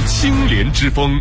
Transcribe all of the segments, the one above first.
青莲之风。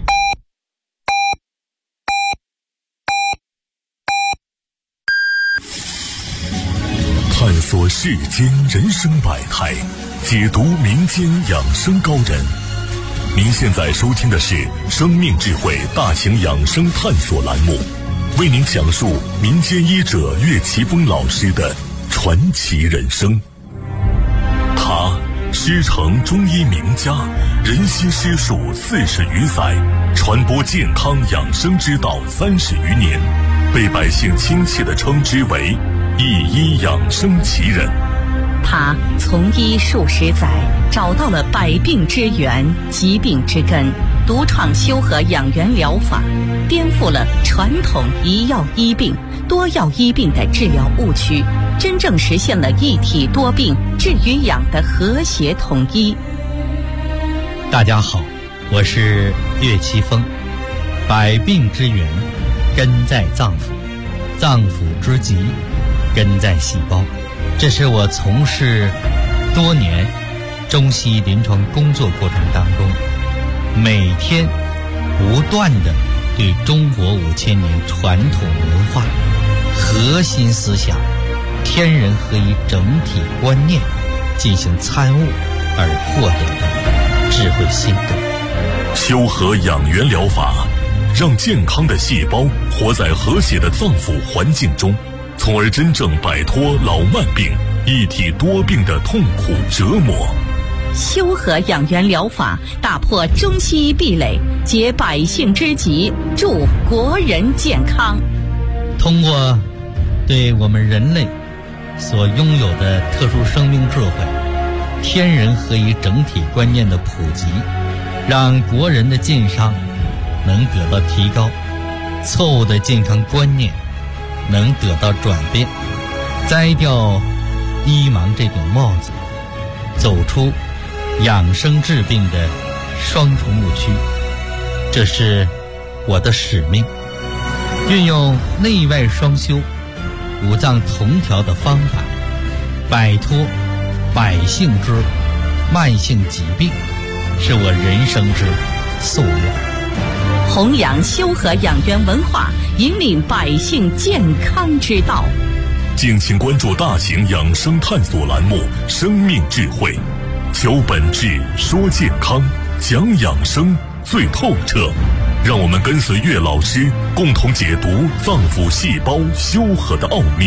探索世间人生百态，解读民间养生高人。您现在收听的是生命智慧大型养生探索栏目，为您讲述民间医者岳奇峰老师的传奇人生。他师承中医名家，人心师术40余载，传播健康养生之道30余年，被百姓亲切地称之为一医养生奇人。 他从医数十载，找到了百病之源、疾病之根，独创修和养元疗法，颠覆了传统一药医病、多药医病的治疗误区，真正实现了一体多病治与养的和谐统一。 大家好，我是岳奇峰。百病之源根在脏腑，脏腑之疾根在细胞。这是我从事多年中西医临床工作过程当中，每天不断地对中国5000年传统文化核心思想天人合一整体观念进行参悟而获得的智慧心得。 修和养元疗法让健康的细胞活在和谐的脏腑环境中，从而真正摆脱老慢病、一体多病的痛苦折磨。 修和养元疗法打破中西医壁垒，解百姓之急，助国人健康。 通过对我们人类所拥有的特殊生命智慧、天人合一整体观念的普及，让国人的健康能得到提高，错误的健康观念能得到转变，摘掉医盲这顶帽子，走出养生治病的双重误区。这是我的使命，运用内外双修、五脏同调的方法，摆脱百姓之慢性疾病，是我人生之夙愿。 弘扬修和养元文化，引领百姓健康之道。 敬请关注大型养生探索栏目《生命智慧》，求本质，说健康，讲养生最透彻。让我们跟随岳老师，共同解读脏腑细胞修和的奥秘，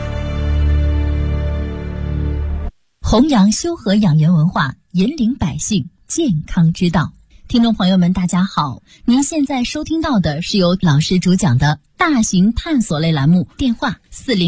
弘扬修和养元文化，引领百姓健康之道。听众朋友们大家好，您现在收听到的是由老师主讲的大型探索类栏目，电话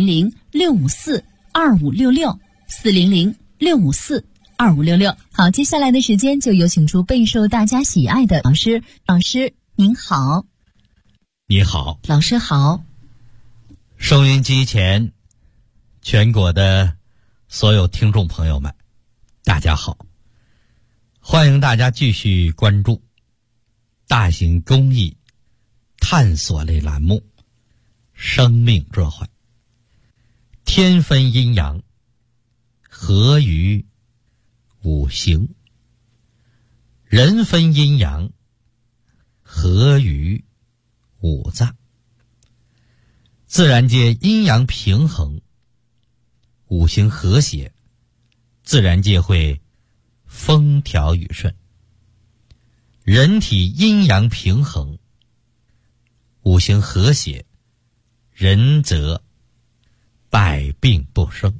400-654-2566 400-654-2566。好，接下来的时间就有请出备受大家喜爱的老师。老师您好。 你好。 老师好。 收音机前全国的所有听众朋友们大家好，欢迎大家继续关注大型公益探索类栏目《生命智慧》。天分阴阳，合于五行；人分阴阳，合于五脏。自然界阴阳平衡，五行和谐，自然界会风调雨顺。人体阴阳平衡，五行和谐，人则百病不生。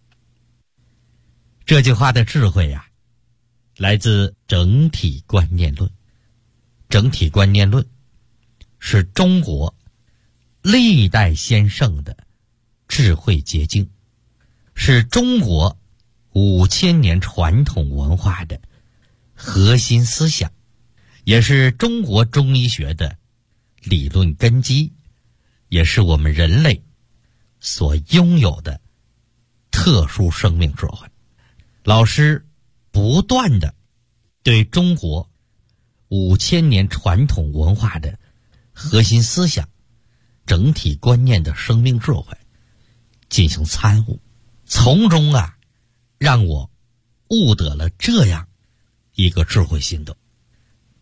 这句话的智慧啊，来自整体观念论。整体观念论是中国历代先圣的智慧结晶，是中国5000年传统文化的核心思想，也是中国中医学的理论根基，也是我们人类所拥有的特殊生命智慧。老师不断地对中国5000年传统文化的核心思想、整体观念的生命智慧进行参悟，从中让我悟得了这样一个智慧心得：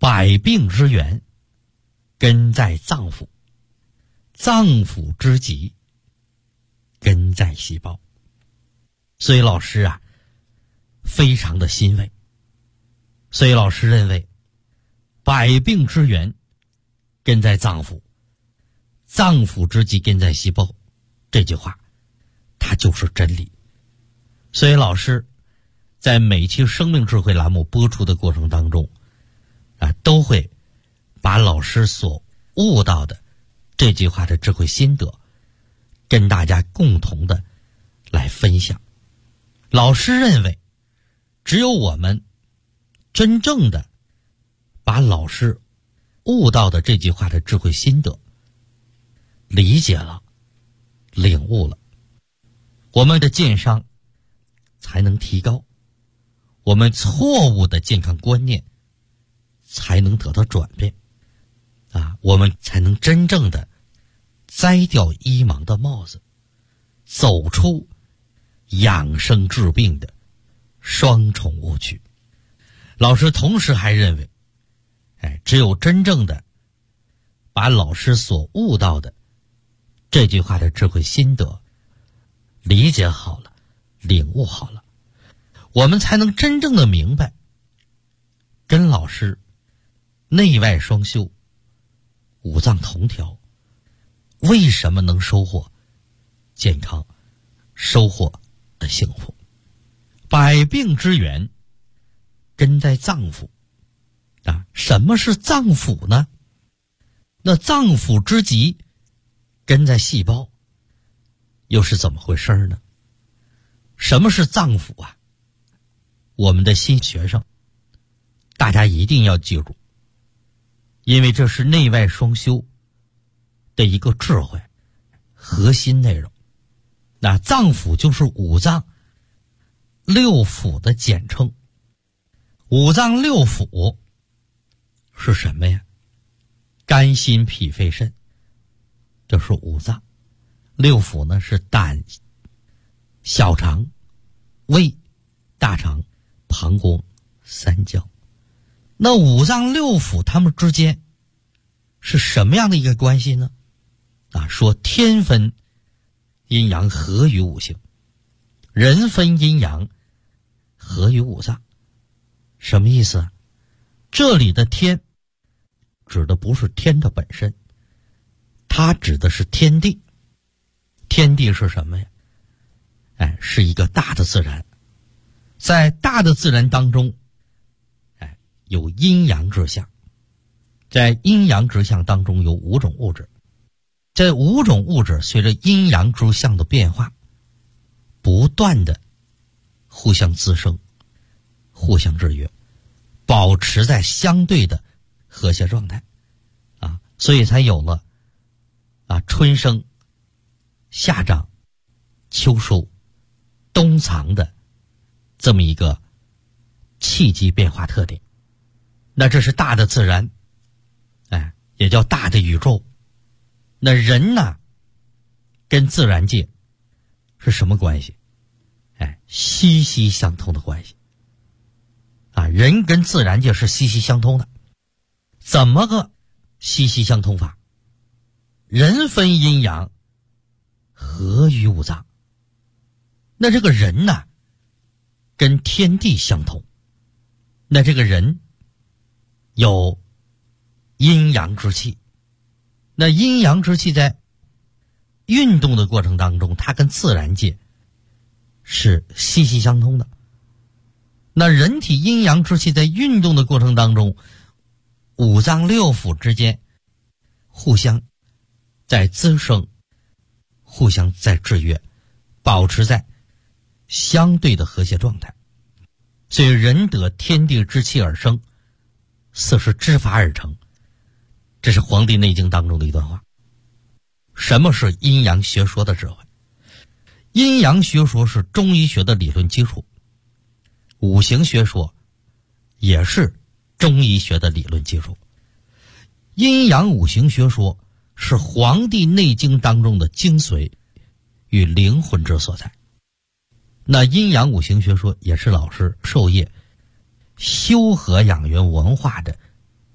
百病之源根在脏腑，脏腑之疾根在细胞。所以老师啊非常的欣慰，所以老师认为百病之源根在脏腑，脏腑之疾根在细胞，这句话它就是真理。所以老师在每期生命智慧栏目播出的过程当中都会把老师所悟到的这句话的智慧心得跟大家共同的来分享。老师认为只有我们真正的把老师悟到的这句话的智慧心得理解了、领悟了，我们的健商才能提高，我们错误的健康观念才能得到转变我们才能真正的摘掉医盲的帽子，走出养生治病的双重误区。老师同时还认为只有真正的把老师所悟到的这句话的智慧心得理解好了、领悟好了，我们才能真正的明白跟老师内外双修、五脏同调为什么能收获健康、收获的幸福。百病之源根在脏腑什么是脏腑呢？那脏腑之疾根在细胞，又是怎么回事呢？什么是脏腑我们的新学生大家一定要记住，因为这是内外双修的一个智慧核心内容。那脏腑就是五脏六腑的简称。五脏六腑是什么呀？肝心脾肺肾，这是五脏。六腑呢是胆、小肠、胃、大肠、膀胱、三焦。那五脏六腑它们之间是什么样的一个关系呢？说天分阴阳合于五行，人分阴阳合于五脏。什么意思这里的天指的不是天的本身，它指的是天地。天地是什么呀？是一个大的自然。在大的自然当中有阴阳之象，在阴阳之象当中有五种物质，这五种物质随着阴阳之象的变化不断的互相滋生、互相制约，保持在相对的和谐状态所以才有了春生、夏长、秋收、冬藏的这么一个气机变化特点。那这是大的自然也叫大的宇宙。那人呢跟自然界是什么关系？息息相通的关系人跟自然界是息息相通的。怎么个息息相通法？人分阴阳合于五脏。那这个人呢跟天地相通，那这个人有阴阳之气，那阴阳之气在运动的过程当中它跟自然界是息息相通的。那人体阴阳之气在运动的过程当中，五脏六腑之间互相在滋生，互相在制约，保持在相对的和谐状态。所以人得天地之气而生，色是之法而成，这是《黄帝内经》当中的一段话。什么是阴阳学说的智慧？阴阳学说是中医学的理论基础，五行学说也是中医学的理论基础。阴阳五行学说是《黄帝内经》当中的精髓与灵魂之所在。那阴阳五行学说也是老师授业修和养元文化的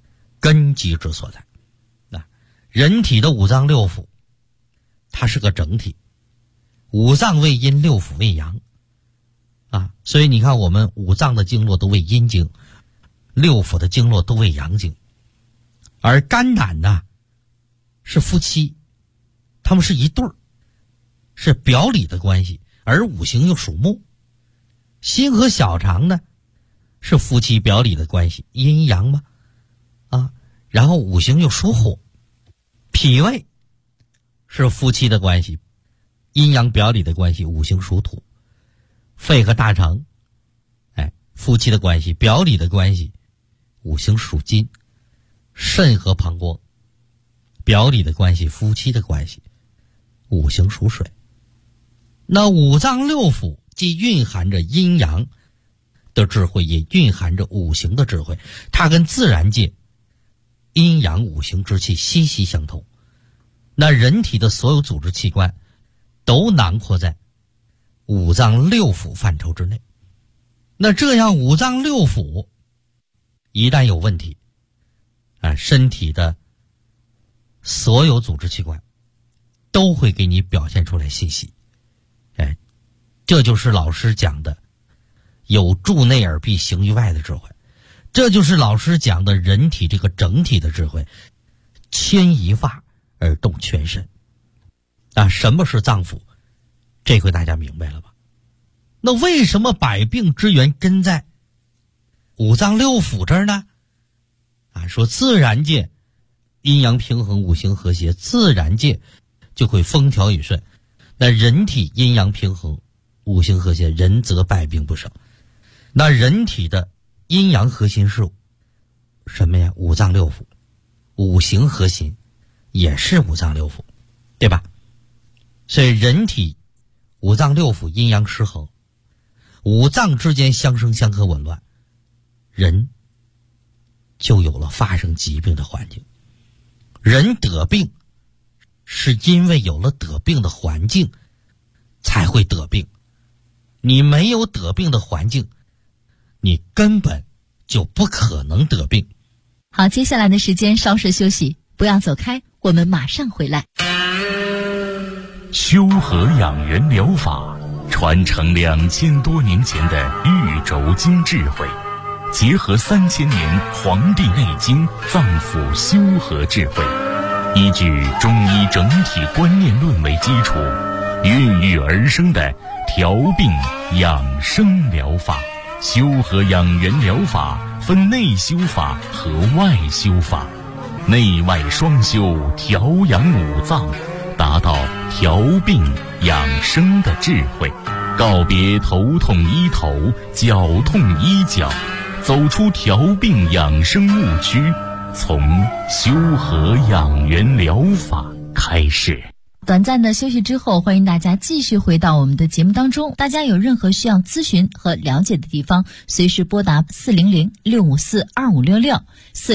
根基之所在。人体的五脏六腑，它是个整体，五脏为阴，六腑为阳所以你看我们五脏的经络都为阴经，六腑的经络都为阳经。而肝胆呢是夫妻，他们是一对儿，是表里的关系，而五行又属木。心和小肠呢是夫妻表里的关系，阴阳嘛然后五行又属火。脾胃是夫妻的关系，阴阳表里的关系，五行属土。肺和大肠夫妻的关系，表里的关系，五行属金。肾和膀胱表里的关系，夫妻的关系，五行属水。那五脏六腑既蕴含着阴阳的智慧，也蕴含着五行的智慧，它跟自然界阴阳五行之气息息相通。那人体的所有组织器官都囊括在五脏六腑范畴之内。那这样五脏六腑一旦有问题身体的所有组织器官都会给你表现出来信息。这就是老师讲的有助内而必行于外的智慧，这就是老师讲的人体这个整体的智慧，牵一发而动全身什么是脏腑？这回大家明白了吧？那为什么百病之源根在五脏六腑这儿呢？说自然界阴阳平衡，五行和谐，自然界就会风调雨顺。那人体阴阳平衡，五行和谐，人则百病不生。那人体的阴阳核心是什么呀？五脏六腑。五行核心也是五脏六腑，对吧？所以人体五脏六腑阴阳失衡，五脏之间相生相克紊乱，人就有了发生疾病的环境。人得病是因为有了得病的环境才会得病，你没有得病的环境，你根本就不可能得病。 好，接下来的时间稍事休息，不要走开，我们马上回来。 修和养元疗法传承2000多年前的玉轴经智慧，结合3000年《黄帝内经》脏腑修和智慧，依据中医整体观念论为基础，孕育而生的调病养生疗法。修和养元疗法分内修法和外修法，内外双修，调养五脏，达到调病养生的智慧。告别头痛医头，脚痛医脚，走出调病养生误区，从修和养元疗法开始。 短暂的休息之后，欢迎大家继续回到我们的节目当中。大家有任何需要咨询和了解的地方，随时拨打400-654-2566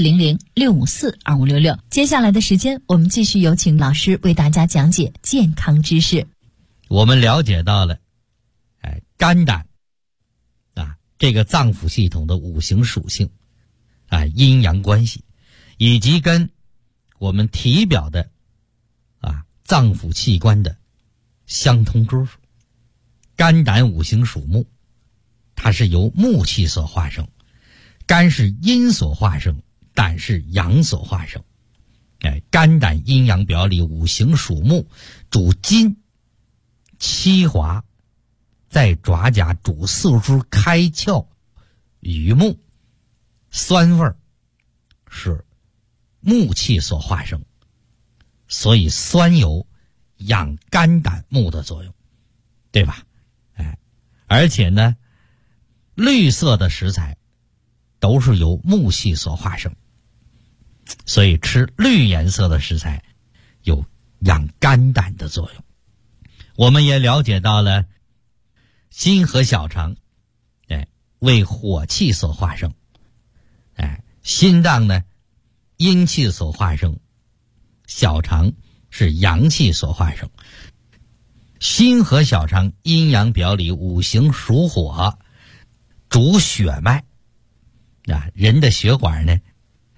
400-654-2566。接下来的时间，我们继续有请老师为大家讲解健康知识。 我们了解到了肝胆这个脏腑系统的五行属性阴阳关系，以及跟我们体表的脏腑器官的相通之处。肝胆五行属木，它是由木气所化生，肝是阴所化生，胆是阳所化生。肝胆阴阳表里，五行属木，主筋七华，在爪甲，主四肢开窍于目，酸味是木气所化生，所以酸有养肝胆木的作用，对吧？而且呢，绿色的食材都是由木气所化生，所以吃绿颜色的食材有养肝胆的作用。我们也了解到了心和小肠为火气所化生，心脏呢阴气所化生，小肠是阳气所化生。心和小肠阴阳表里，五行属火，主血脉。人的血管呢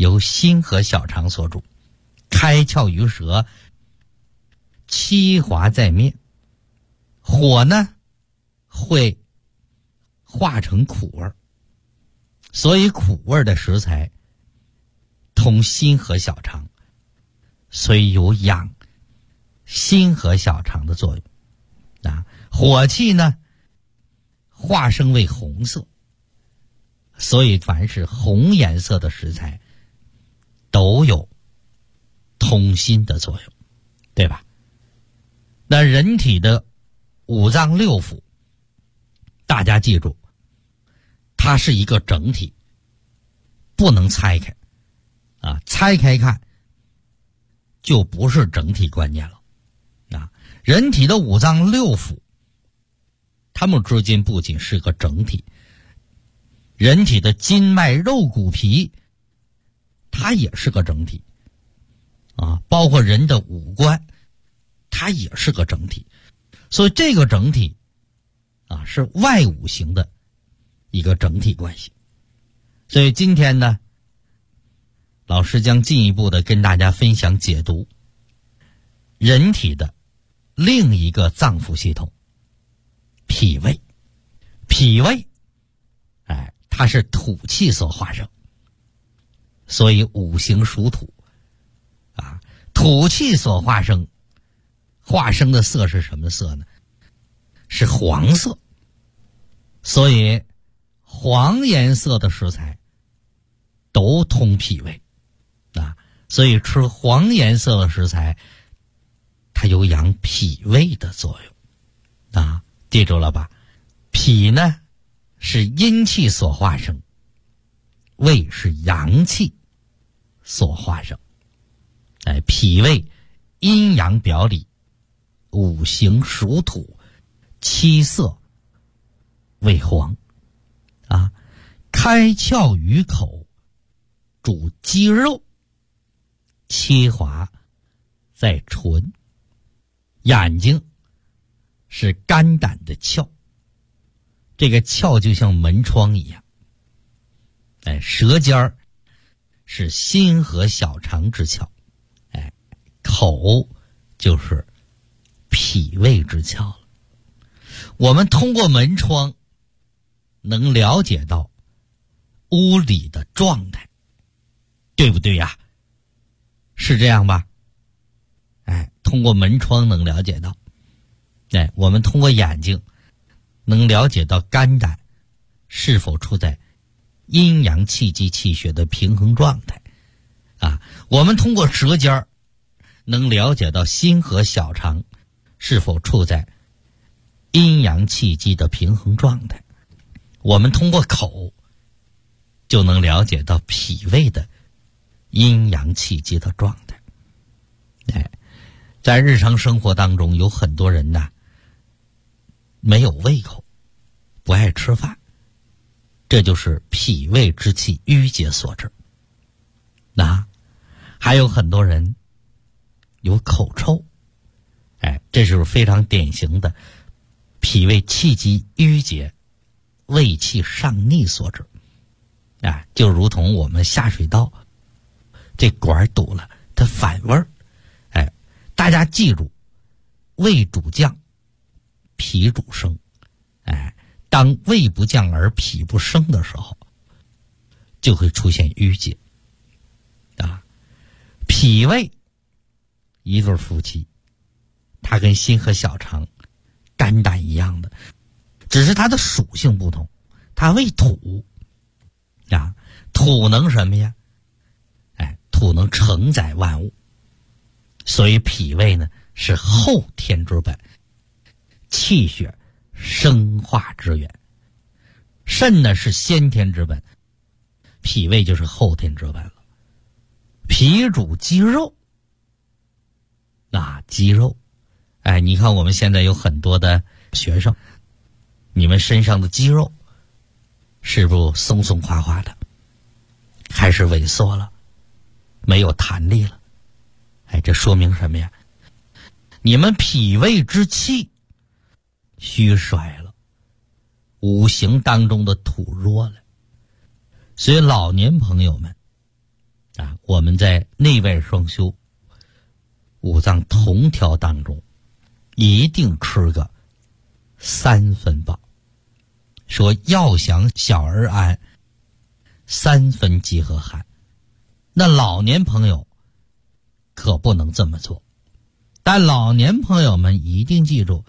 由心和小肠所主，开窍于舌，七滑在面。火呢会化成苦味，所以苦味的食材通心和小肠，所以有养心和小肠的作用。火气呢化生为红色，所以凡是红颜色的食材都有通心的作用，对吧？那人体的五脏六腑，大家记住，它是一个整体，不能拆开拆开看就不是整体观念了。人体的五脏六腑，它们之间不仅是个整体，人体的筋脉肉骨皮它也是个整体包括人的五官它也是个整体。所以这个整体是外五行的一个整体关系。所以今天呢，老师将进一步的跟大家分享解读人体的另一个脏腑系统，脾胃。脾胃它是土气所化生，所以五行属土土气所化生的色是什么色呢？是黄色。所以黄颜色的食材都通脾胃所以吃黄颜色的食材它有养脾胃的作用记住了吧？脾呢是阴气所化生，胃是阳气所化生。脾胃阴阳表里，五行属土，七色为黄开窍于口，主肌肉，七滑在唇。眼睛是肝胆的窍，这个窍就像门窗一样。舌尖是心和小肠之窍，口就是脾胃之窍了。我们通过门窗能了解到屋里的状态，对不对呀？是这样吧？通过门窗能了解到。我们通过眼睛能了解到肝胆是否处在阴阳气机气血的平衡状态我们通过舌尖能了解到心和小肠是否处在阴阳气机的平衡状态。我们通过口就能了解到脾胃的阴阳气机的状态。在日常生活当中，有很多人没有胃口，不爱吃饭，这就是脾胃之气郁结所致。还有很多人有口臭，这是非常典型的脾胃气机郁结、胃气上逆所致。就如同我们下水道这管堵了，它反味儿。大家记住，胃主降，脾主升。当胃不降而脾不升的时候，就会出现郁结。脾胃一对夫妻，它跟心和小肠、肝胆一样的，只是它的属性不同。它为土土能什么呀？土能承载万物。所以脾胃呢是后天之本，气血生化之源。肾呢是先天之本，脾胃就是后天之本了。脾主肌肉肌肉你看我们现在有很多的学生，你们身上的肌肉是不是松松垮垮的，开始萎缩了，没有弹力了？这说明什么呀？你们脾胃之气虚衰了，五行当中的土弱了。所以老年朋友们我们在内外双修五脏同调当中一定吃个3分饱。说要想小儿安，3分饥和寒。那老年朋友可不能这么做，但老年朋友们一定记住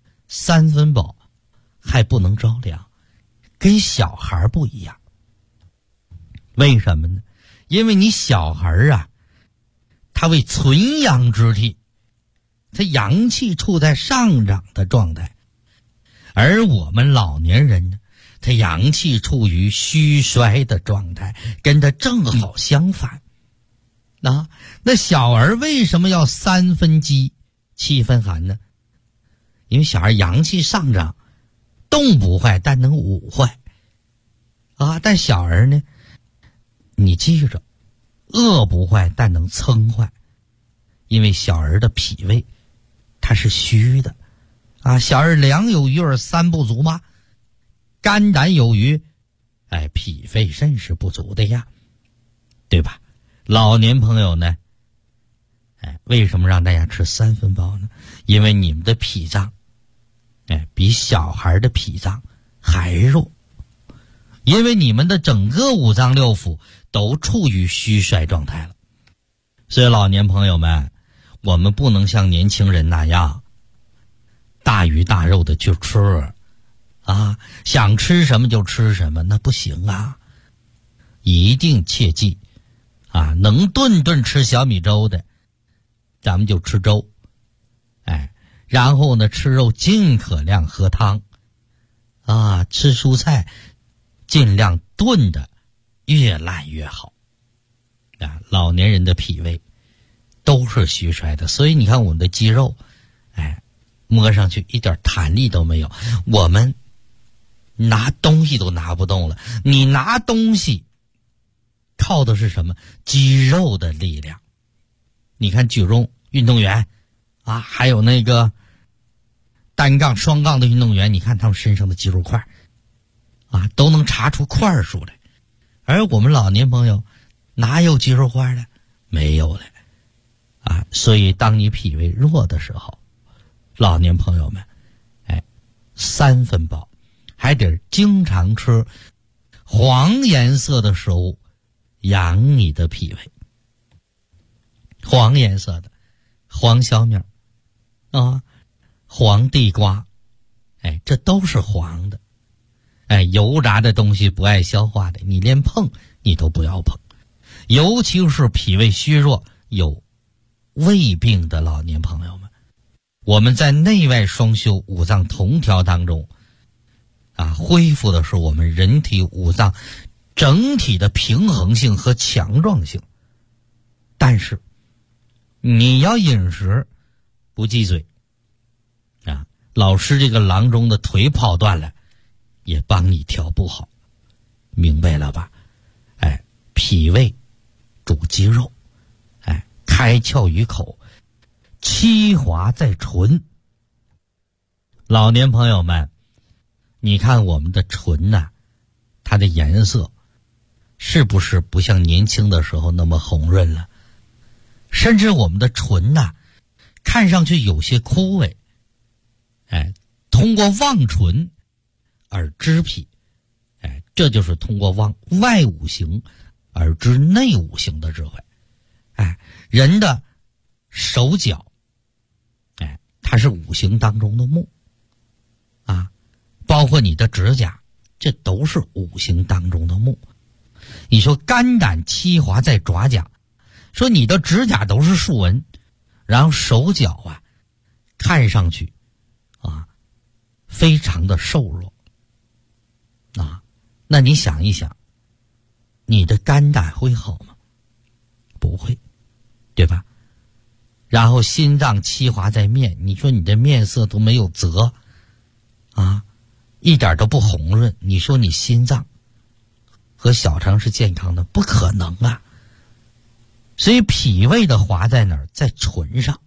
，3分饱还不能着凉，跟小孩不一样。为什么呢？因为你小孩啊，他为存阳之体，他阳气处在上涨的状态，而我们老年人呢，他阳气处于虚衰的状态，跟他正好相反。那小儿为什么要3分饥7分寒呢？因为小孩阳气上涨，动不坏，但能武坏但小儿呢，你记着，饿不坏，但能撑坏。因为小儿的脾胃它是虚的小儿粮有余而3不足吗？肝胆有余，脾肺肾是不足的呀，对吧？老年朋友呢，为什么让大家吃3分饱呢？因为你们的脾脏比小孩的脾脏还弱，因为你们的整个五脏六腑都处于虚衰状态了。所以老年朋友们，我们不能像年轻人那样大鱼大肉的去吃想吃什么就吃什么，那不行一定切记能顿顿吃小米粥的，咱们就吃粥然后呢，吃肉尽可量喝汤吃蔬菜尽量炖的越烂越好老年人的脾胃都是虚衰的，所以你看我们的肌肉摸上去一点弹力都没有，我们拿东西都拿不动了。你拿东西靠的是什么？肌肉的力量。你看举重运动员还有那个单杠双杠的运动员，你看他们身上的肌肉块都能查出块数来，而我们老年朋友哪有肌肉块的？没有了所以当你脾胃弱的时候，老年朋友们3分饱，还得经常吃黄颜色的食物养你的脾胃。黄颜色的黄小米黄地瓜这都是黄的油炸的东西不爱消化的，你连碰你都不要碰。尤其是脾胃虚弱有胃病的老年朋友们，我们在内外双修五脏同调当中恢复的是我们人体五脏整体的平衡性和强壮性。但是你要饮食不忌嘴老师这个郎中的腿跑断了也帮你调不好，明白了吧？脾胃主肌肉开窍于口，气滑在唇。老年朋友们，你看我们的唇它的颜色是不是不像年轻的时候那么红润了？甚至我们的唇看上去有些枯萎通过望唇而知脾这就是通过望外五行而知内五行的智慧人的手脚它是五行当中的木包括你的指甲，这都是五行当中的木。你说肝胆气滑在爪甲，说你的指甲都是竖纹，然后手脚看上去非常的瘦弱那你想一想，你的肝胆会好吗？不会，对吧？然后心脏气滑在面，你说你的面色都没有泽一点都不红润，你说你心脏和小肠是健康的？不可能所以脾胃的滑在哪儿？在唇上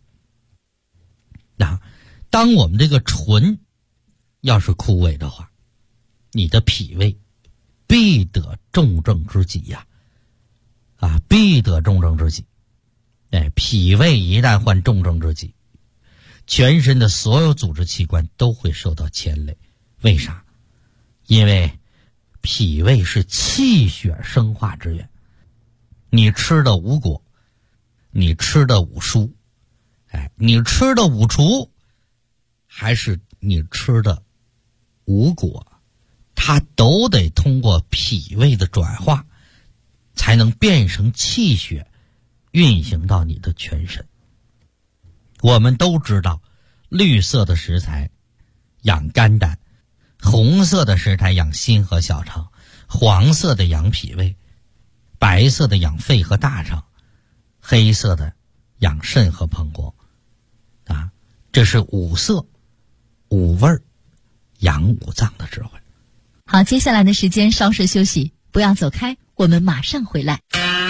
当我们这个唇要是枯萎的话，你的脾胃必得重症之疾必得重症之疾。脾胃一旦患重症之疾，全身的所有组织器官都会受到牵累。为啥？因为脾胃是气血生化之源。你吃的五果，你吃的五蔬，你吃的五畜，还是你吃的五果，它都得通过脾胃的转化，才能变成气血，运行到你的全身。我们都知道，绿色的食材养肝胆，红色的食材养心和小肠，黄色的养脾胃，白色的养肺和大肠，黑色的养肾和膀胱。这是五色五味养五脏的智慧。 好，接下来的时间稍事休息，不要走开，我们马上回来。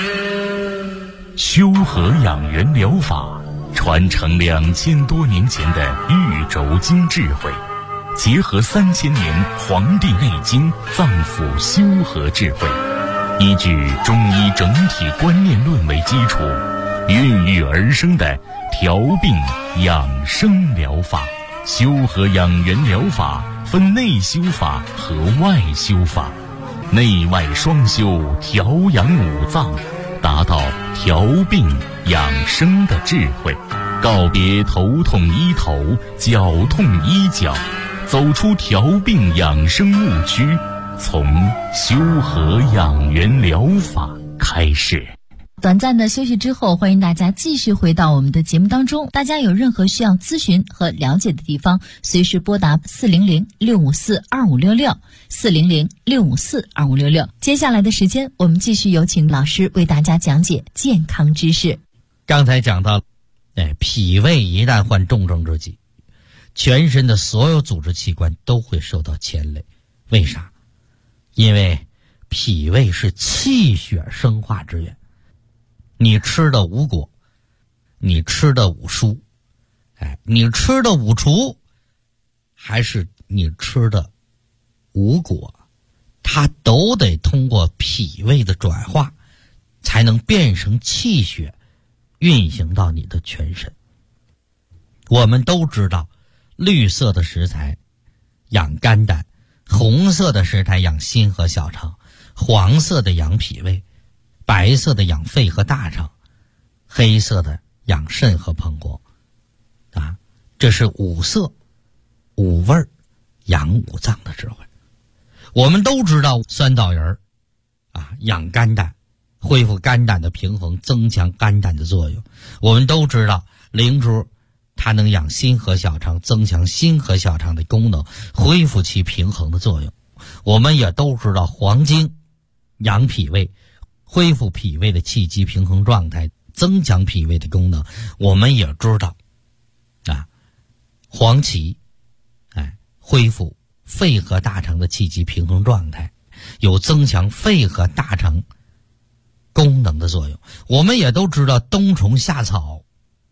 修和养元疗法传承2000多年前的玉轴经智慧，结合3000年《黄帝内经》脏腑修和智慧，依据中医整体观念论为基础，孕育而生的调病养生疗法。修和养元疗法分内修法和外修法，内外双修，调养五脏，达到调病养生的智慧。告别头痛医头，脚痛医脚，走出调病养生误区，从修和养元疗法开始。 短暂的休息之后，欢迎大家继续回到我们的节目当中。大家有任何需要咨询和了解的地方，随时拨打400-654-2566 400-654-2566。接下来的时间，我们继续有请老师为大家讲解健康知识。 刚才讲到脾胃一旦患重症之疾，全身的所有组织器官都会受到牵累。为啥？因为脾胃是气血生化之源。你吃的五果，你吃的五蔬，你吃的五畜，还是你吃的五果，它都得通过脾胃的转化，才能变成气血，运行到你的全身。我们都知道，绿色的食材养肝胆，红色的食材养心和小肠，黄色的养脾胃，白色的养肺和大肠，黑色的养肾和膀胱。这是五色五味养五脏的智慧。我们都知道酸枣仁养肝胆，恢复肝胆的平衡，增强肝胆的作用。我们都知道灵珠它能养心和小肠，增强心和小肠的功能，恢复其平衡的作用。我们也都知道黄精养脾胃，恢复脾胃的气机平衡状态，增强脾胃的功能。我们也知道黄芪恢复肺和大肠的气机平衡状态，有增强肺和大肠功能的作用。我们也都知道冬虫夏草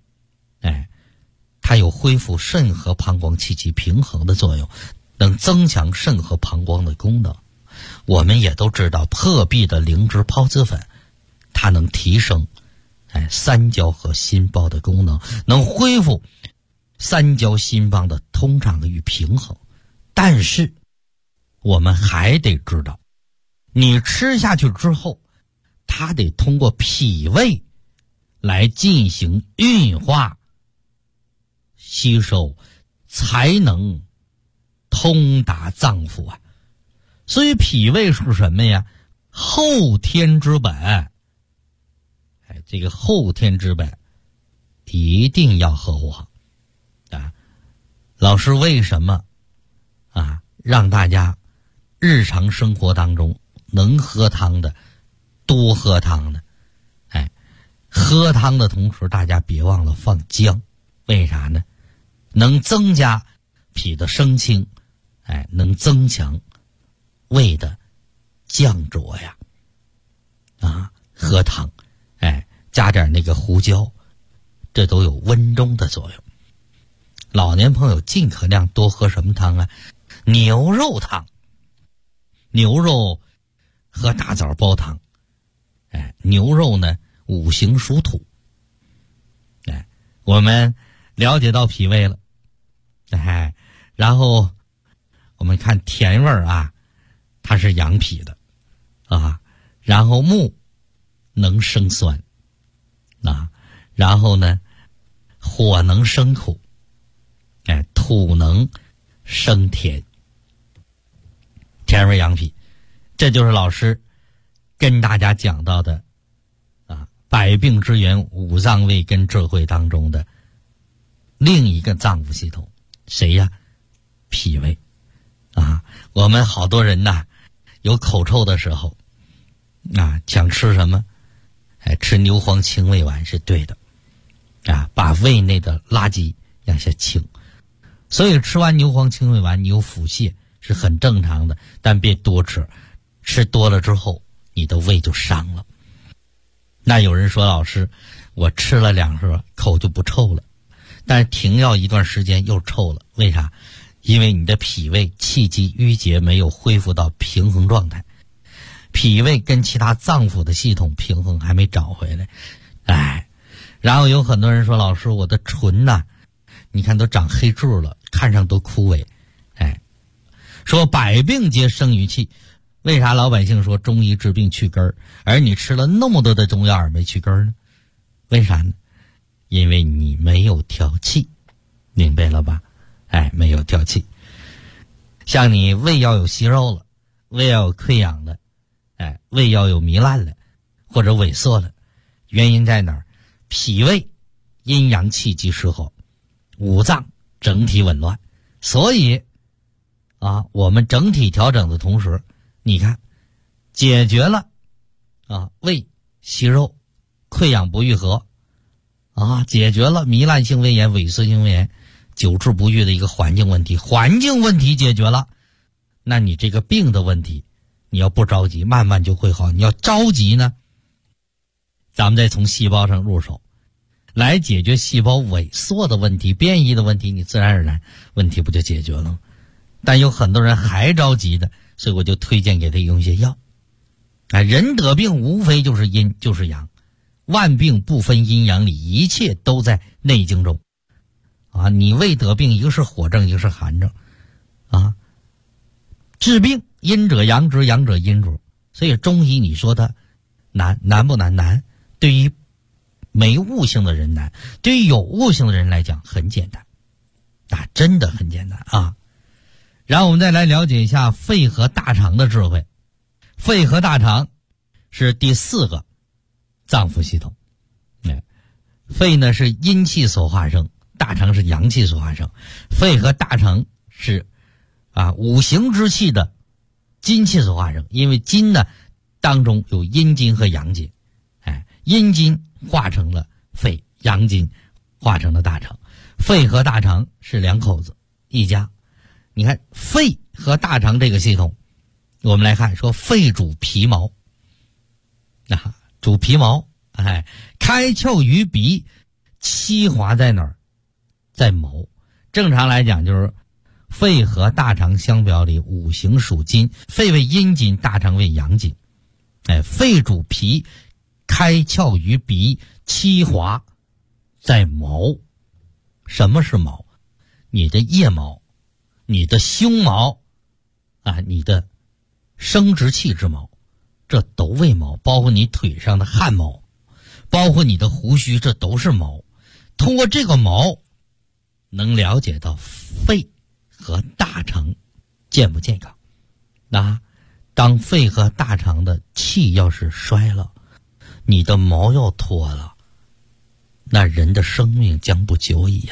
它有恢复肾和膀胱气机平衡的作用，能增强肾和膀胱的功能。我们也都知道破壁的灵芝孢子粉，它能提升三焦和心包的功能，能恢复三焦心包的通畅与平衡。但是我们还得知道，你吃下去之后，它得通过脾胃来进行运化吸收，才能通达脏腑所以脾胃是什么呀？后天之本。这个后天之本一定要呵护好老师为什么让大家日常生活当中能喝汤的多喝汤的喝汤的同时大家别忘了放姜。为啥呢？能增加脾的升清，能增强胃的降浊呀。喝汤加点那个胡椒，这都有温中的作用。老年朋友尽可量多喝什么汤牛肉汤，牛肉和大枣煲汤牛肉呢五行属土，我们了解到脾胃了，然后我们看甜味儿啊，它是养脾的啊，然后木能生酸啊，然后呢火能生苦，土能生甜，甜味养脾，这就是老师跟大家讲到的百病之源五脏胃跟智慧当中的另一个脏腑系统，谁呀？脾胃啊！我们好多人呐，有口臭的时候想吃什么？吃牛黄清胃丸是对的把胃内的垃圾让下清。所以吃完牛黄清胃丸，你有腹泻是很正常的，但别多吃，吃多了之后你的胃就伤了。那有人说，老师，我吃了2盒口就不臭了，但是停药一段时间又臭了，为啥？因为你的脾胃气机郁结没有恢复到平衡状态，脾胃跟其他脏腑的系统平衡还没找回来。然后有很多人说，老师，我的唇你看都长黑痣了，看上都枯萎。说百病皆生于气，为啥老百姓说中医治病去根儿，而你吃了那么多的中药而没去根儿呢？为啥呢？因为你没有调气，明白了吧？没有调气。像你胃要有息肉了，胃要有溃疡了，胃要有糜烂了，或者萎缩了，原因在哪儿？脾胃阴阳气机失衡，五脏整体紊乱。所以我们整体调整的同时，你看解决了胃息肉溃疡不愈合解决了糜烂性胃炎萎缩性胃炎久治不愈的一个环境问题，环境问题解决了，那你这个病的问题你要不着急慢慢就会好，你要着急呢，咱们再从细胞上入手来解决细胞萎缩的问题变异的问题，你自然而然问题不就解决了吗？但有很多人还着急的，所以我就推荐给他用一些药。人得病无非就是阴就是阳，万病不分阴阳里，一切都在内经中你胃得病，一个是火症，一个是寒症治病阴者阳之，阳者阴之。所以中医你说它难不难？难。对于没悟性的人难，对于有悟性的人来讲很简单真的很简单然后我们再来了解一下肺和大肠的智慧。肺和大肠是第4个脏腑系统。肺呢是阴气所化生，大肠是阳气所化生。肺和大肠是五行之气的金气所化生，因为金呢当中有阴金和阳金，阴金化成了肺，阳金化成了大肠。肺和大肠是2口子一家。你看肺和大肠这个系统，我们来看说肺主皮毛主皮毛开窍于鼻，七华在哪儿？在毛。正常来讲就是肺和大肠相表里五行属金，肺为阴金，大肠为阳金。肺主皮，开窍于鼻，七华在毛。什么是毛？你的腋毛，你的胸毛你的生殖器之毛，这都为毛。包括你腿上的汗毛，包括你的胡须，这都是毛。通过这个毛能了解到肺和大肠健不健康。当肺和大肠的气要是衰了，你的毛要脱了，那人的生命将不久矣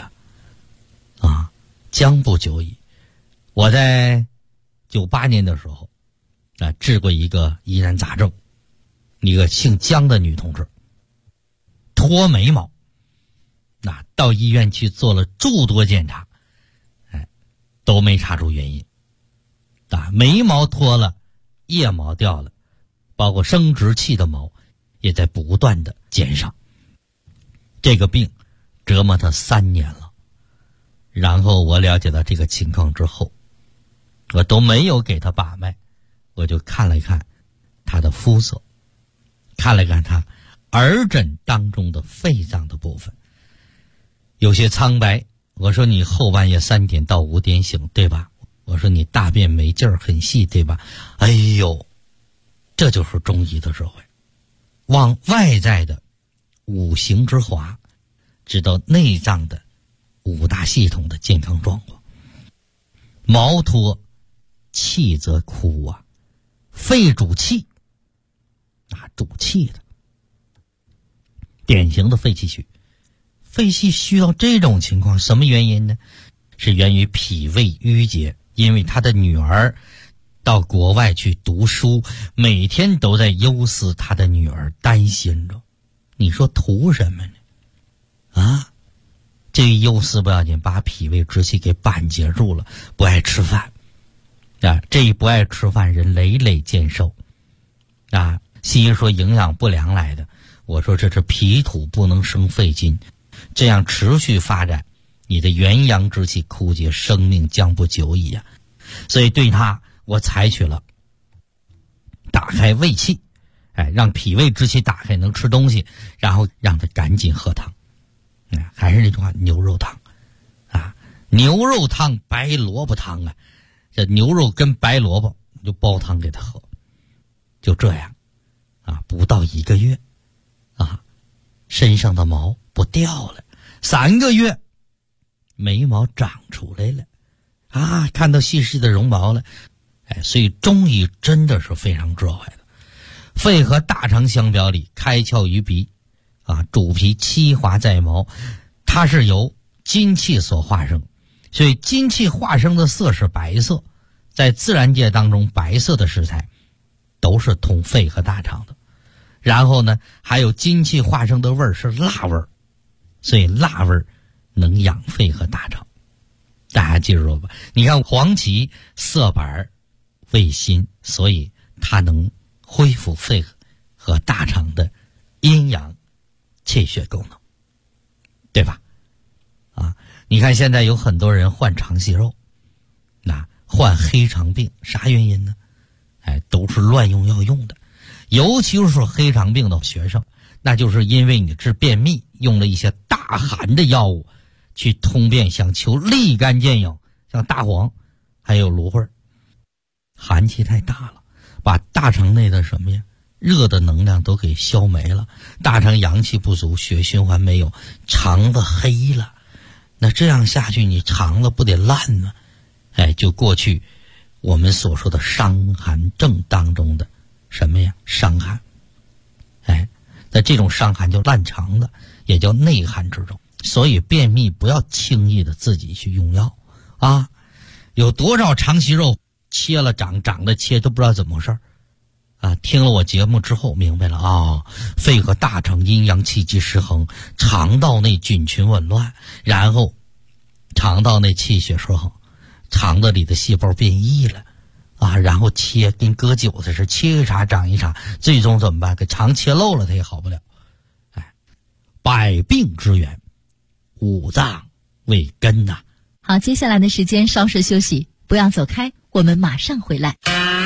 将不久矣。我在98年的时候治过一个疑难杂症，一个姓姜的女同志脱眉毛，到医院去做了诸多检查，都没查出原因。眉毛脱了，腋毛掉了，包括生殖器的毛也在不断的减少。这个病折磨他3年了。然后我了解到这个情况之后，我都没有给他把脉，我就看了一看他的肤色， 看了看他耳枕当中的肺脏的部分，有些苍白。我说你后半夜3点到5点醒，对吧？我说你大便没劲儿，很细，对吧？哎呦，这就是中医的智慧，往外在的五行之华，知道内脏的5大系统的健康状况。毛脱，气则枯啊，肺主气，主气的，典型的肺气虚。肺气虚到这种情况，什么原因呢？是源于脾胃郁结，因为他的女儿到国外去读书，每天都在忧思他的女儿，担心着。你说图什么呢？这一忧思不要紧，把脾胃之气给板结住了，不爱吃饭这一不爱吃饭，人累累见瘦西医说营养不良来的，我说这是脾土不能生肺金，这样持续发展，你的元阳之气枯竭，生命将不久矣啊！所以对他，我采取了打开胃气，让脾胃之气打开，能吃东西，然后让他赶紧喝汤。还是那句话，牛肉汤牛肉汤、白萝卜汤这牛肉跟白萝卜你就煲汤给他喝，就这样不到1个月身上的毛不掉了，3个月眉毛长出来了看到细细的绒毛了。所以中医真的是非常智慧的。肺和大肠相表里，开窍于鼻主皮七华在毛，它是由金气所化生，所以金气化生的色是白色，在自然界当中，白色的食材都是通肺和大肠的。然后呢，还有金气化生的味儿是辣味儿，所以辣味儿能养肺和大肠。大家记住了吧？你看黄芪色白味辛，所以它能恢复肺和大肠的阴阳气血功能，对吧？你看现在有很多人患肠息肉，患黑肠病，啥原因呢？都是乱用药用的。尤其是黑肠病的学生，那就是因为你治便秘用了一些大寒的药物去通便，想求立竿见影，像大黄还有芦荟，寒气太大了，把大肠内的什么呀热的能量都给消没了，大肠阳气不足，血循环没有，肠子黑了。那这样下去，你肠子不得烂吗？就过去我们所说的伤寒症当中的什么呀？伤寒。那这种伤寒叫烂肠子，也叫内寒之症。所以便秘不要轻易的自己去用药有多少肠息肉切了长了切都不知道怎么回事听了我节目之后明白了肺和大肠阴阳气机失衡，肠道内菌群紊乱，然后肠道内气血失衡，肠子里的细胞变异了然后切跟割韭菜是切一茬长一茬，最终怎么办？给肠切漏了，它也好不了。百病之源，五脏为根呐。 好，接下来的时间稍事休息，不要走开，我们马上回来。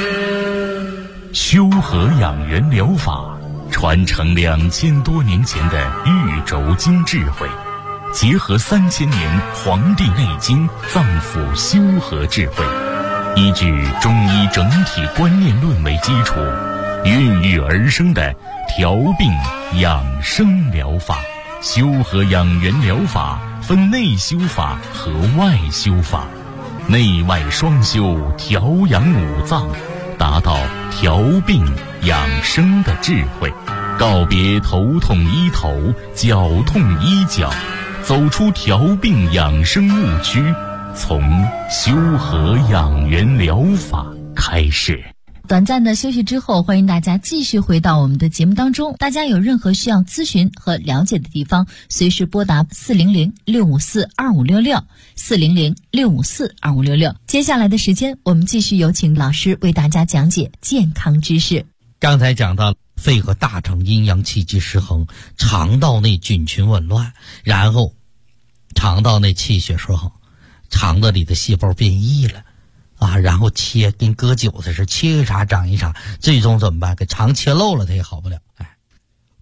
修和养元疗法传承2000多年前的玉轴经智慧，结合3000年《黄帝内经》脏腑修和智慧，依据中医整体观念论为基础，孕育而生的调病养生疗法。修和养元疗法分内修法和外修法，内外双修，调养五脏，达到调病养生的智慧，告别头痛医头，脚痛医脚，走出调病养生误区，从修和养元疗法开始。 短暂的休息之后，欢迎大家继续回到我们的节目当中。大家有任何需要咨询和了解的地方，随时拨打400-654-2566 400-654-2566。接下来的时间，我们继续有请老师为大家讲解健康知识。 刚才讲到肺和大肠阴阳气机失衡，肠道内菌群紊乱，然后肠道内气血失衡，肠子里的细胞变异了然后切跟割韭菜是切一茬长一茬，最终怎么办？给肠切漏了，它也好不了。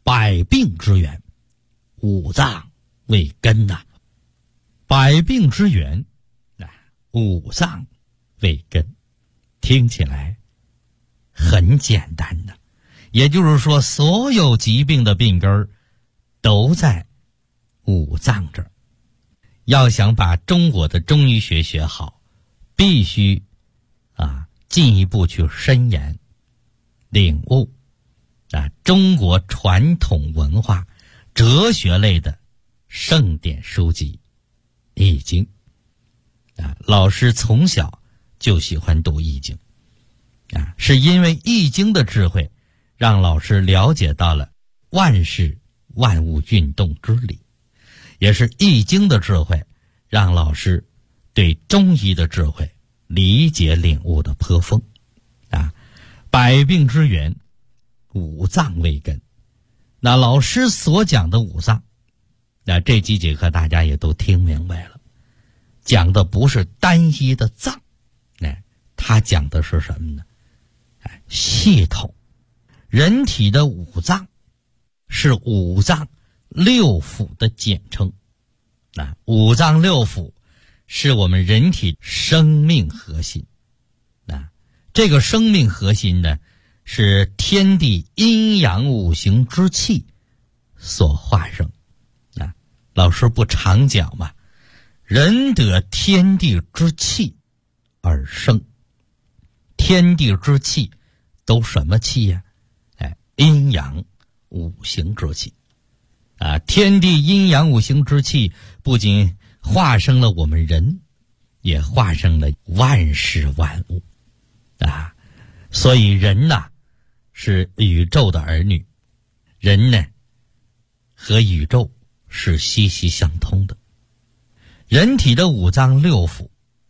百病之源，五脏为根呐。百病之源，五脏为根，听起来很简单的。也就是说，所有疾病的病根儿都在五脏这儿。要想把中国的中医学学好，必须进一步去深研领悟中国传统文化哲学类的圣典书籍《易经》老师从小就喜欢读《易经》是因为《易经》的智慧让老师了解到了万事万物运动之理，也是《易经》的智慧让老师对中医的智慧理解领悟的颇丰百病之源，五脏为根。那老师所讲的五脏，这几节课大家也都听明白了，讲的不是单一的脏，他讲的是什么呢？系统。人体的五脏是五脏六腑的简称五脏六腑是我们人体生命核心这个生命核心呢，是天地阴阳五行之气所化生老师不常讲嘛，人得天地之气而生。天地之气都什么气呀？阴阳五行之气天地阴阳五行之气不仅化生了我们人，也化生了万事万物所以人是宇宙的儿女，人呢和宇宙是息息相通的。人体的五脏六腑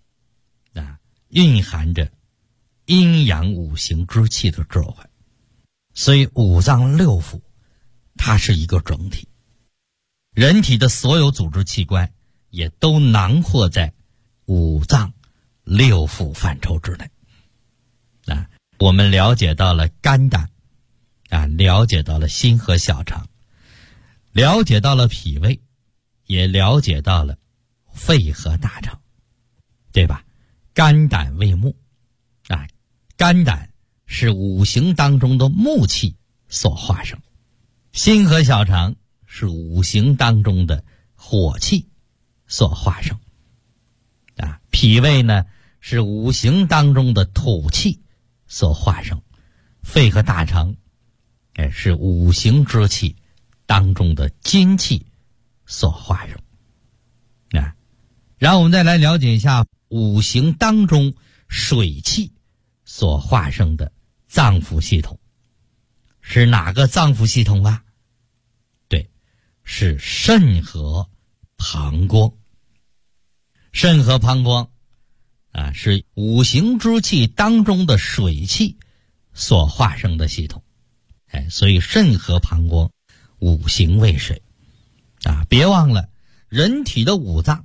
蕴含着阴阳五行之气的智慧，所以五脏六腑它是一个整体。人体的所有组织器官也都囊括在五脏六腑范畴之内我们了解到了肝胆了解到了心和小肠，了解到了脾胃，也了解到了肺和大肠，对吧？肝胆为木肝胆是五行当中的木气所化生，心和小肠是五行当中的火气所化生脾胃呢是五行当中的土气所化生，肺和大肠是五行之气当中的金气所化生然后我们再来了解一下五行当中水气所化生的脏腑系统是哪个脏腑系统对，是肾和膀胱。肾和膀胱是五行之气当中的水气所化生的系统所以肾和膀胱五行为水别忘了人体的五脏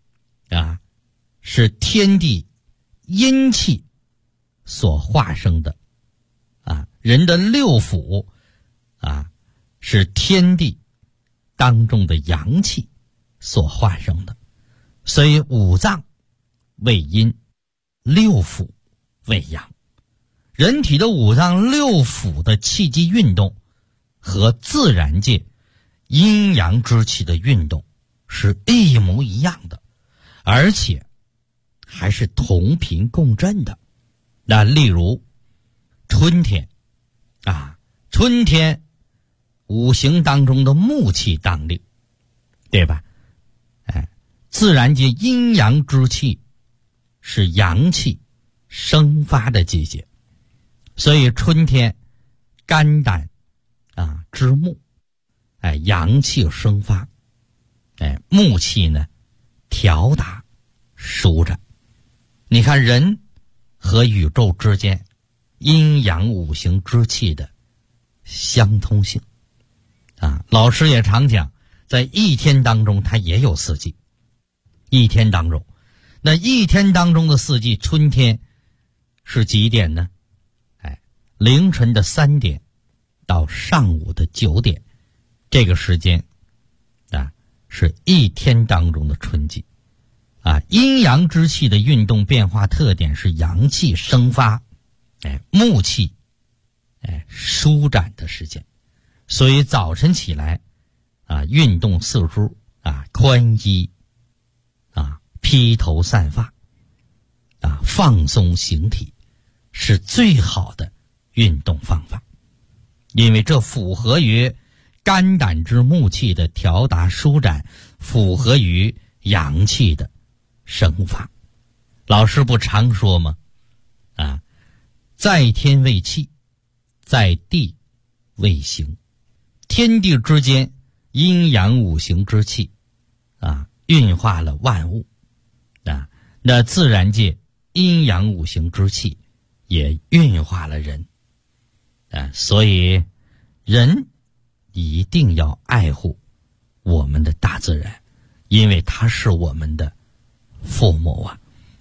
是天地阴气所化生的人的六腑是天地当中的阳气所化生的，所以五脏为阴，六腑为阳。人体的五脏六腑的气机运动和自然界阴阳之气的运动是一模一样的，而且还是同频共振的。例如春天春天五行当中的木气当令，对吧？自然界阴阳之气是阳气生发的季节，所以春天肝胆之木阳气生发木气呢调达舒展。你看人和宇宙之间阴阳五行之气的相通性老师也常讲，在一天当中它也有四季。一天当中的四季，春天是几点呢？凌晨的3点到上午的9点这个时间啊是一天当中的春季啊。阴阳之气的运动变化特点是阳气生发，木气舒展的时间。所以早晨起来啊，运动四肢啊，宽衣啊，披头散发啊，放松形体是最好的运动方法，因为这符合于肝胆之木气的调达舒展，符合于阳气的生发。老师不常说吗？啊，在天为气，在地为形。天地之间阴阳五行之气啊，运化了万物啊。那自然界阴阳五行之气也运化了人啊。所以人一定要爱护我们的大自然，因为它是我们的父母啊。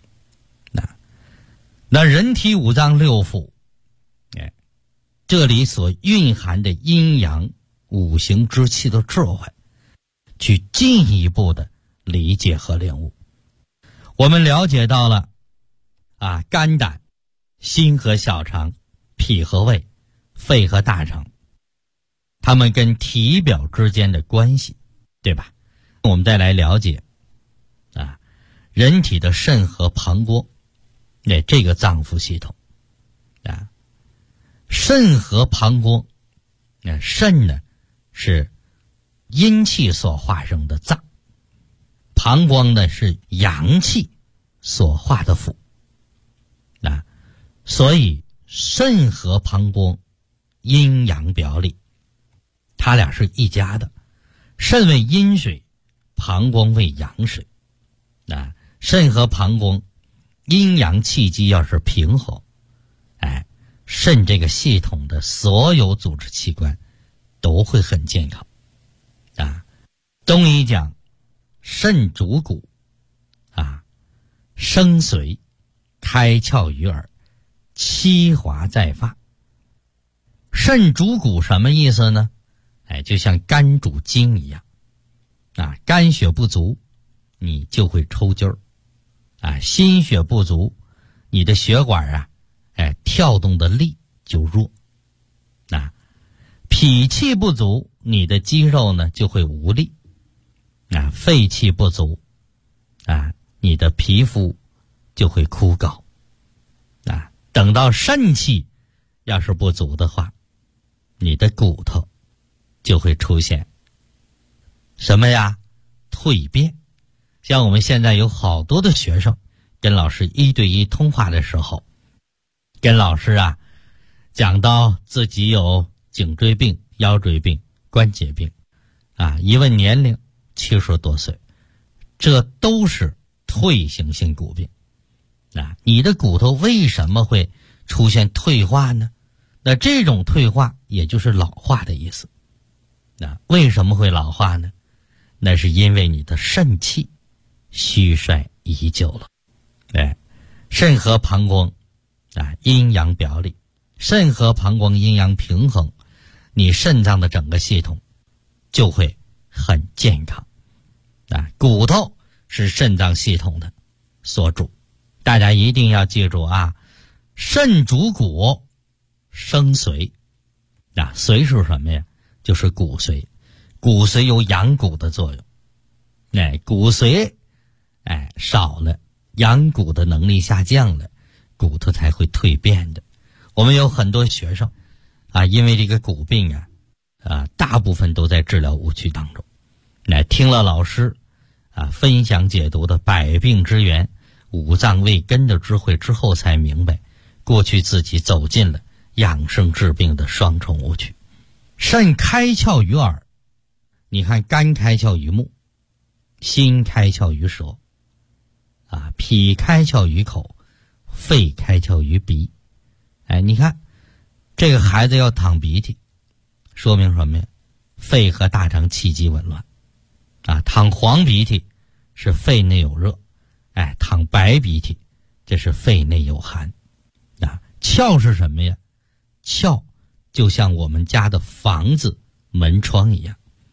那人体五脏六腑，这里所蕴含的阴阳五行之气的智慧，去进一步的理解和领悟。我们了解到了啊，肝胆、心和小肠、脾和胃、肺和大肠，它们跟体表之间的关系，对吧？我们再来了解啊，人体的肾和膀胱，这个脏腑系统啊，肾和膀胱，肾呢是阴气所化生的脏，膀胱呢是阳气所化的腑啊，所以肾和膀胱阴阳表里，它俩是一家的。肾为阴水，膀胱为阳水啊。肾和膀胱阴阳气机要是平衡，肾这个系统的所有组织器官都会很健康啊。中医讲肾主骨啊，生髓，开窍于耳，七华在发。肾主骨什么意思呢？就像肝主筋一样啊，肝血不足你就会抽筋儿啊，心血不足你的血管啊跳动的力就弱啊，脾气不足你的肌肉呢就会无力啊，肺气不足啊，你的皮肤就会枯槁啊。等到肾气要是不足的话，你的骨头就会出现什么呀？蜕变。像我们现在有好多的学生跟老师一对一通话的时候，跟老师啊讲到自己有颈椎病、腰椎病、关节病啊，一问年龄70多岁，这都是退行性骨病啊。你的骨头为什么会出现退化呢？那这种退化也就是老化的意思。为什么会老化呢？那是因为你的肾气虚衰已久了。肾和膀胱啊，阴阳表里，肾和膀胱阴阳平衡，你肾脏的整个系统就会很健康啊。骨头是肾脏系统的所主，大家一定要记住啊，肾主骨，生髓啊，髓是什么呀？就是骨髓。骨髓有养骨的作用，骨髓少了，养骨的能力下降了，骨头才会蜕变的。我们有很多学生啊，因为这个骨病大部分都在治疗误区当中。听了老师分享解读的百病之源、五脏为根的智慧之后，才明白过去自己走进了养生治病的双重误区。肾开窍于耳，你看肝开窍于目，心开窍于舌啊，脾开窍于口，肺开窍于鼻。你看这个孩子要淌鼻涕，说明什么呀？肺和大肠气机紊乱啊。淌黄鼻涕是肺内有热，淌白鼻涕这是肺内有寒啊。窍是什么呀？窍就像我们家的房子门窗一样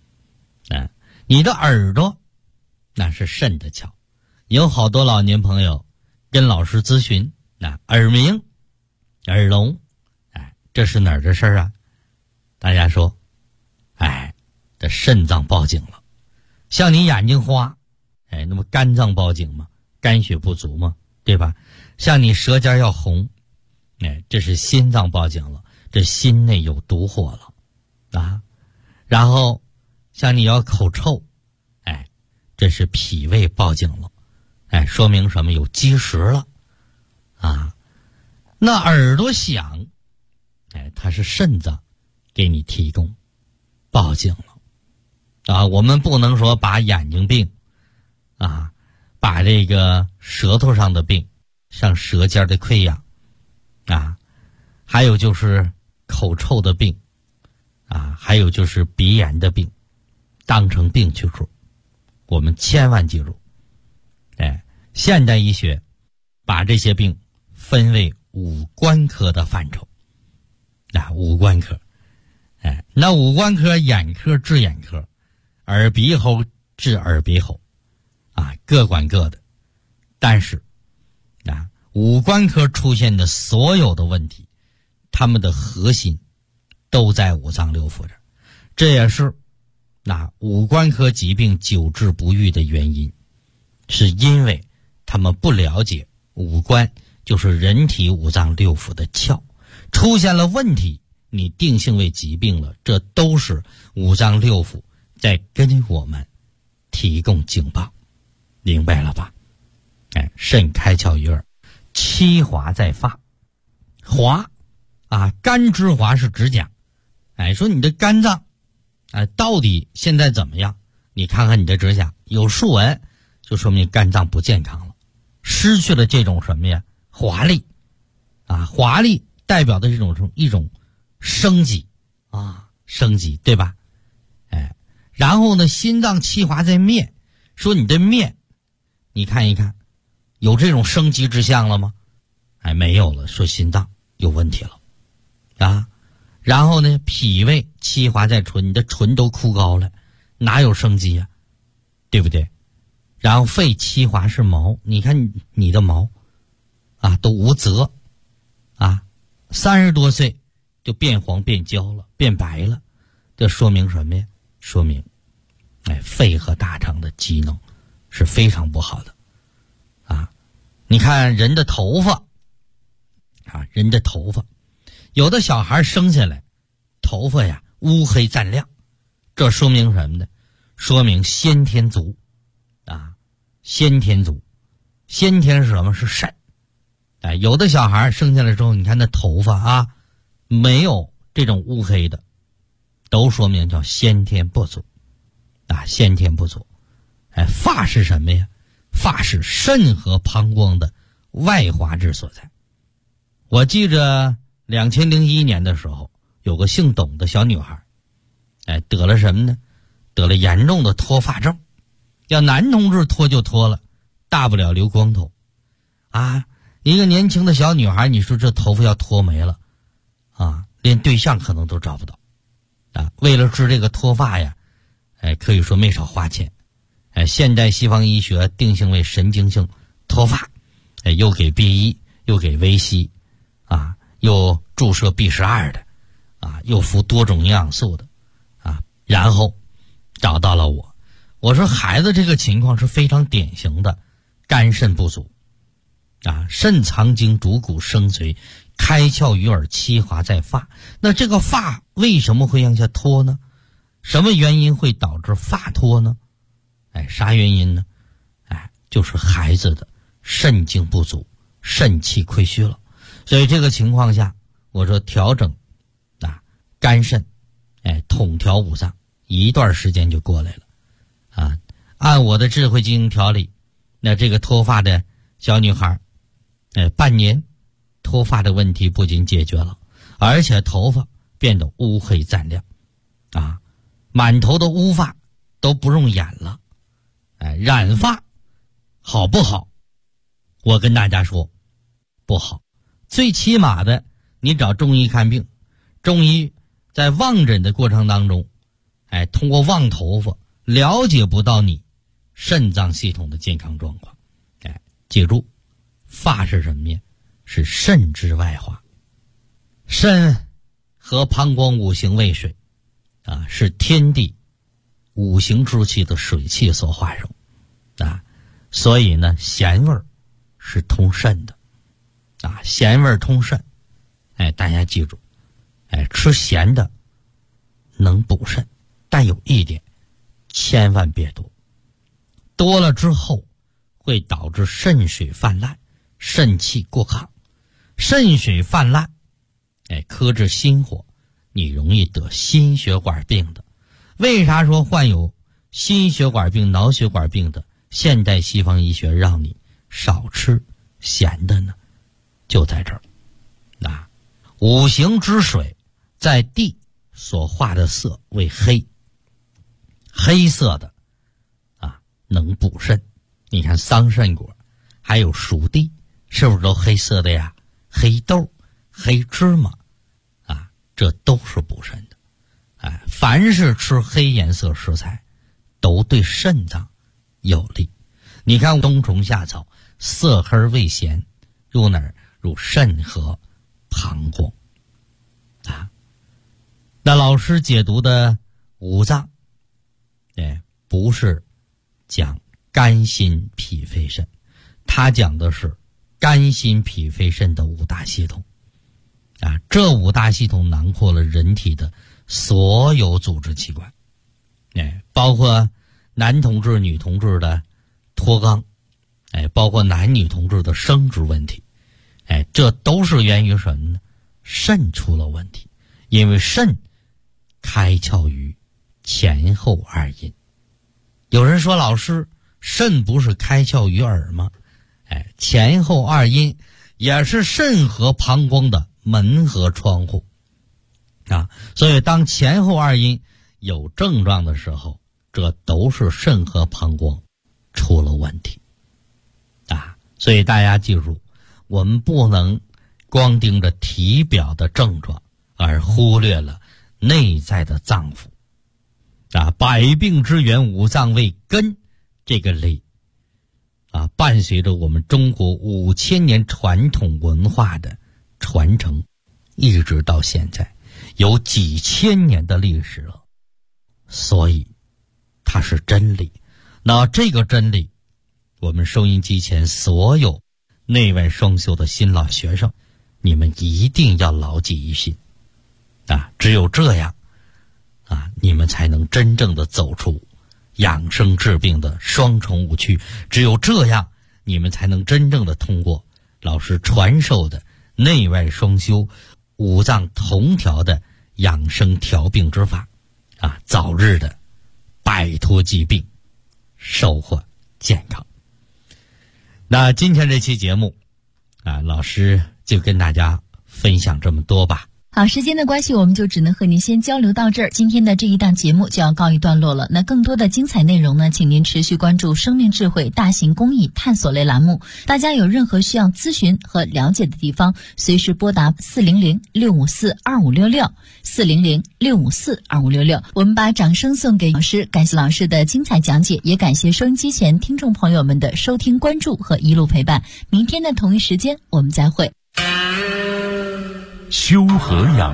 你的耳朵那是肾的窍，有好多老年朋友跟老师咨询，耳鸣、耳聋，这是哪儿的事儿啊？大家说，这肾脏报警了。像你眼睛花，那么肝脏报警吗？肝血不足吗？对吧？像你舌尖要红，这是心脏报警了，这心内有毒火了然后像你要口臭，这是脾胃报警了，说明什么？有积食了那耳朵响，它是肾脏给你提供报警了我们不能说把眼睛病把这个舌头上的病，像舌尖的溃疡还有就是口臭的病还有就是鼻炎的病当成病去说。我们千万记住，现代医学把这些病分为五官科的范畴五官科那五官科，眼科治眼科，耳鼻喉治耳鼻喉各管各的。但是五官科出现的所有的问题，他们的核心都在五脏六腑这儿，这也是五官科疾病久治不愈的原因，是因为他们不了解五官就是人体五脏六腑的窍，出现了问题，你定性为疾病了，这都是五脏六腑在跟我们提供警报，明白了吧？肾开窍于耳，七华在发。华肝之华是指甲，说你的肝脏到底现在怎么样？你看看你的指甲有竖纹，就说明肝脏不健康了，失去了这种什么呀？华丽华丽代表的这种一种生机生机，对吧？然后呢，心脏七华在面，说你的面，你看一看，有这种生机之象了吗？没有了，说心脏有问题了然后呢，脾胃七华在唇，你的唇都枯槁了，哪有生机呀？对不对？然后肺七华是毛，你看你的毛都无泽30多岁就变黄变焦了，变白了，这说明什么呀？说明肺和大肠的机能是非常不好的你看人的头发人的头发，有的小孩生下来头发呀乌黑锃亮，这说明什么呢？说明先天足先天足，先天是什么？是肾有的小孩生下来之后，你看那头发没有这种乌黑的，都说明叫先天不足先天不足。发是什么呀？发是肾和膀胱的外华之所在。我记着2001年的时候，有个姓董的小女孩得了什么呢？得了严重的脱发症。要男同志脱就脱了，大不了留光头一个年轻的小女孩，你说这头发要脱没了连对象可能都找不到为了治这个脱发呀可以说没少花钱现代西方医学定性为神经性脱发又给 B1 又给维 C又注射 B12 的又服多种营养素的然后找到了我说孩子这个情况是非常典型的肝肾不足肾藏精主骨生髓，开窍于耳，七华在发。那这个发为什么会向下脱呢？什么原因会导致发脱呢？啥原因呢？就是孩子的肾精不足，肾气亏虚了。所以这个情况下，我说调整肝肾统调五脏，一段时间就过来了按我的智慧经营调理，那这个脱发的小女孩半年脱发的问题不仅解决了，而且头发变得乌黑锃亮满头的乌发都不用染了染发好不好？我跟大家说不好。最起码的你找中医看病，中医在望诊的过程当中通过望头发了解不到你肾脏系统的健康状况。记住，发是什么呀？是肾之外化。肾和膀胱五行为水是天地五行之气的水气所化生所以呢，咸味是通肾的咸味通肾。大家记住，吃咸的能补肾，但有一点，千万别多，多了之后会导致肾水泛滥，肾气过亢。肾水泛滥克制心火，你容易得心血管病的。为啥说患有心血管病、脑血管病的现代西方医学让你少吃咸的呢？就在这儿五行之水在地所化的色为黑，黑色的能补肾。你看桑葚果还有熟地是不是都黑色的呀？黑豆、黑芝麻这都是补肾的。凡是吃黑颜色食材都对肾脏有利。你看冬虫夏草色黑味咸，入哪儿？入肾和膀胱那老师解读的五脏不是讲肝心脾肺肾，他讲的是肝心脾肺肾的五大系统这五大系统囊括了人体的所有组织器官包括男同志女同志的脱肛包括男女同志的生殖问题这都是源于什么呢？肾出了问题。因为肾开窍于前后二阴。有人说，老师，肾不是开窍于耳吗？前后二阴也是肾和膀胱的门和窗户所以当前后二阴有症状的时候，这都是肾和膀胱出了问题所以大家记住，我们不能光盯着体表的症状而忽略了内在的脏腑百病之源五脏为根这个理伴随着我们中国5000年传统文化的传承，一直到现在有几千年的历史了，所以它是真理。那这个真理，我们收音机前所有内外双修的新老学生，你们一定要牢记于心只有这样你们才能真正的走出养生治病的双重误区。只有这样，你们才能真正的通过老师传授的内外双修、五脏同调的养生调病之法早日的摆脱疾病，收获健康。那今天这期节目老师就跟大家分享这么多吧。 好，时间的关系，我们就只能和您先交流到这儿。今天的这一档节目就要告一段落了。那更多的精彩内容呢，请您持续关注生命智慧大型公益探索类栏目。大家有任何需要咨询和了解的地方，随时拨打400-654-2566 400-654-2566。我们把掌声送给老师，感谢老师的精彩讲解，也感谢收音机前听众朋友们的收听关注和一路陪伴。明天的同一时间我们再会。 修和养